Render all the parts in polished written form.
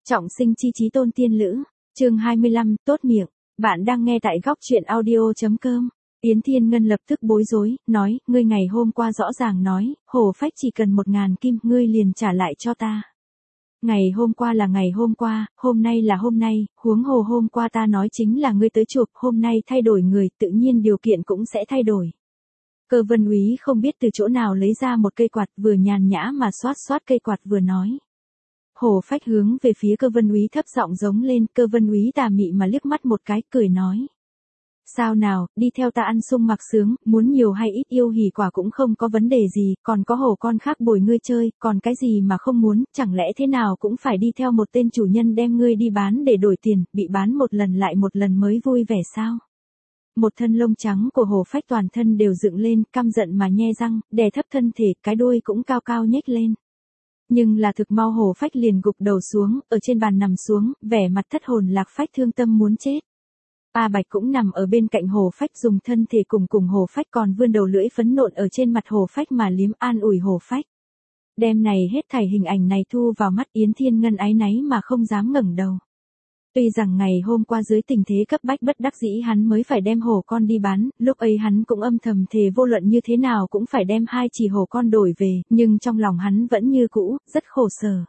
Trọng sinh chi chí tôn tiên lữ, chương 25, tốt miệng, bạn đang nghe tại góc truyện audio.com. Yến Thiên Ngân lập tức bối rối, nói, ngươi ngày hôm qua rõ ràng nói, Hồ Phách chỉ cần 1.000 kim, ngươi liền trả lại cho ta. Ngày hôm qua là ngày hôm qua, hôm nay là hôm nay, huống hồ hôm qua ta nói chính là ngươi tới chụp, hôm nay thay đổi người, tự nhiên điều kiện cũng sẽ thay đổi. Cơ Vân Úy không biết từ chỗ nào lấy ra một cây quạt, vừa nhàn nhã mà xoát cây quạt vừa nói. Hồ Phách hướng về phía Cơ Vân Úy thấp giọng giống lên, Cơ Vân Úy tà mị mà liếc mắt một cái, cười nói. Sao nào, đi theo ta ăn sung mặc sướng, muốn nhiều hay ít yêu hỉ quả cũng không có vấn đề gì, còn có hồ con khác bồi ngươi chơi, còn cái gì mà không muốn, chẳng lẽ thế nào cũng phải đi theo một tên chủ nhân đem ngươi đi bán để đổi tiền, bị bán một lần lại một lần mới vui vẻ sao? Một thân lông trắng của Hồ Phách toàn thân đều dựng lên, căm giận mà nhe răng, đè thấp thân thể, cái đuôi cũng cao cao nhếch lên. Nhưng là thực mau Hồ Phách liền gục đầu xuống, ở trên bàn nằm xuống, vẻ mặt thất hồn lạc phách thương tâm muốn chết. A Bạch cũng nằm ở bên cạnh Hồ Phách dùng thân thể cùng Hồ Phách còn vươn đầu lưỡi phấn nộn ở trên mặt Hồ Phách mà liếm an ủi Hồ Phách. Đêm này hết thảy hình ảnh này thu vào mắt Yến Thiên Ngân áy náy mà không dám ngẩng đầu. Tuy rằng ngày hôm qua dưới tình thế cấp bách bất đắc dĩ hắn mới phải đem hồ con đi bán, lúc ấy hắn cũng âm thầm thề vô luận như thế nào cũng phải đem 2 chỉ hồ con đổi về, nhưng trong lòng hắn vẫn như cũ, rất khổ sở.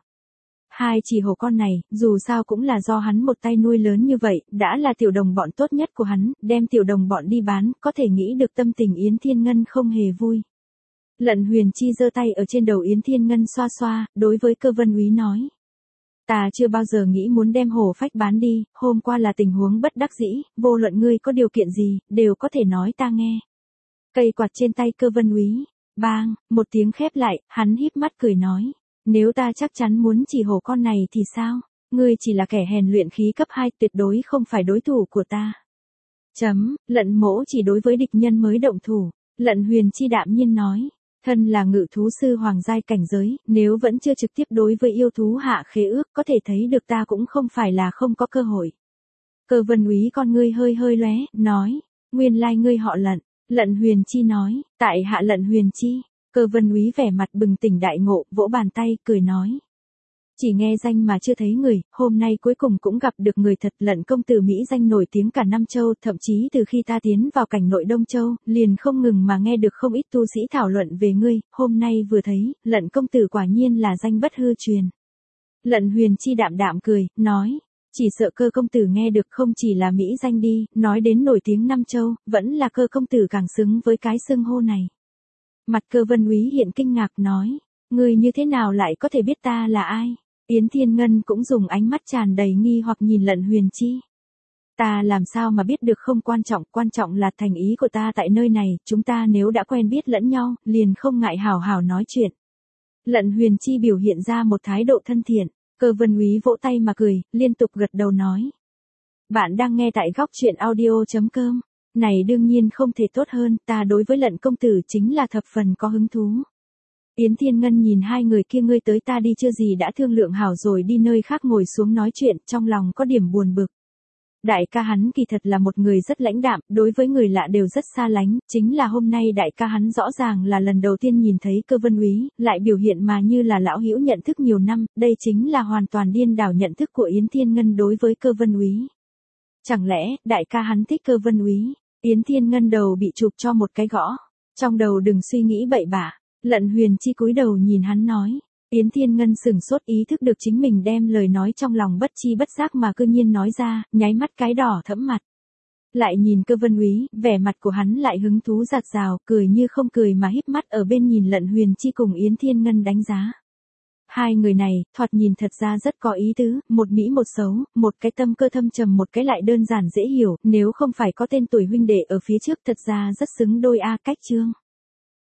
2 chỉ hồ con này, dù sao cũng là do hắn một tay nuôi lớn như vậy, đã là tiểu đồng bọn tốt nhất của hắn, đem tiểu đồng bọn đi bán, có thể nghĩ được tâm tình Yến Thiên Ngân không hề vui. Lận Huyền Chi giơ tay ở trên đầu Yến Thiên Ngân xoa xoa, đối với Cơ Vân Úy nói. Ta chưa bao giờ nghĩ muốn đem Hồ Phách bán đi, hôm qua là tình huống bất đắc dĩ, vô luận ngươi có điều kiện gì, đều có thể nói ta nghe. Cây quạt trên tay Cơ Vân Úy, bang, một tiếng khép lại, hắn híp mắt cười nói. Nếu ta chắc chắn muốn chỉ hồ con này thì sao? Ngươi chỉ là kẻ hèn luyện khí cấp 2, tuyệt đối không phải đối thủ của ta. Lận mỗ chỉ đối với địch nhân mới động thủ. Lận Huyền Chi đạm nhiên nói. Thân là ngự thú sư hoàng giai cảnh giới, nếu vẫn chưa trực tiếp đối với yêu thú hạ khế ước, có thể thấy được ta cũng không phải là không có cơ hội. Cơ Vân Úy con ngươi hơi lóe, nói. Nguyên lai ngươi họ Lận. Lận Huyền Chi nói. Tại hạ Lận Huyền Chi. Cơ Vân Úy vẻ mặt bừng tỉnh đại ngộ, vỗ bàn tay, cười nói. Chỉ nghe danh mà chưa thấy người, hôm nay cuối cùng cũng gặp được người thật. Lận công tử Mỹ danh nổi tiếng cả Nam Châu, thậm chí từ khi ta tiến vào cảnh nội Đông Châu, liền không ngừng mà nghe được không ít tu sĩ thảo luận về ngươi, hôm nay vừa thấy, Lận công tử quả nhiên là danh bất hư truyền. Lận Huyền Chi đạm đạm cười, nói. Chỉ sợ Cơ công tử nghe được không chỉ là Mỹ danh đi, nói đến nổi tiếng Nam Châu, vẫn là Cơ công tử càng xứng với cái xưng hô này. Mặt Cơ Vân Úy hiện kinh ngạc nói, ngươi như thế nào lại có thể biết ta là ai? Yến Thiên Ngân cũng dùng ánh mắt tràn đầy nghi hoặc nhìn Lận Huyền Chi. Ta làm sao mà biết được không quan trọng là thành ý của ta tại nơi này, chúng ta nếu đã quen biết lẫn nhau, liền không ngại hào hào nói chuyện. Lận Huyền Chi biểu hiện ra một thái độ thân thiện, Cơ Vân Úy vỗ tay mà cười, liên tục gật đầu nói. Bạn đang nghe tại góc truyện audio.com. Này đương nhiên không thể tốt hơn, ta đối với Lận công tử chính là thập phần có hứng thú. Yến Thiên Ngân nhìn hai người kia, ngươi tới ta đi chưa gì đã thương lượng hảo rồi đi nơi khác ngồi xuống nói chuyện, trong lòng có điểm buồn bực. Đại ca hắn kỳ thật là một người rất lãnh đạm, đối với người lạ đều rất xa lánh, chính là hôm nay đại ca hắn rõ ràng là lần đầu tiên nhìn thấy Cơ Vân Úy, lại biểu hiện mà như là lão hữu nhận thức nhiều năm, đây chính là hoàn toàn điên đảo nhận thức của Yến Thiên Ngân đối với Cơ Vân Úy. Chẳng lẽ, đại ca hắn thích Cơ Vân Úy? Yến Thiên Ngân đầu bị chụp cho một cái gõ. Trong đầu đừng suy nghĩ bậy bạ. Lận Huyền Chi cúi đầu nhìn hắn nói. Yến Thiên Ngân sửng sốt, ý thức được chính mình đem lời nói trong lòng bất chi bất giác mà cư nhiên nói ra, nháy mắt cái đỏ thẫm mặt. Lại nhìn Cơ Vân Úy, vẻ mặt của hắn lại hứng thú rạt rào, cười như không cười mà híp mắt ở bên nhìn Lận Huyền Chi cùng Yến Thiên Ngân đánh giá. Hai người này, thoạt nhìn thật ra rất có ý tứ, một mỹ một xấu, một cái tâm cơ thâm trầm một cái lại đơn giản dễ hiểu, nếu không phải có tên tuổi huynh đệ ở phía trước thật ra rất xứng đôi a cách chương.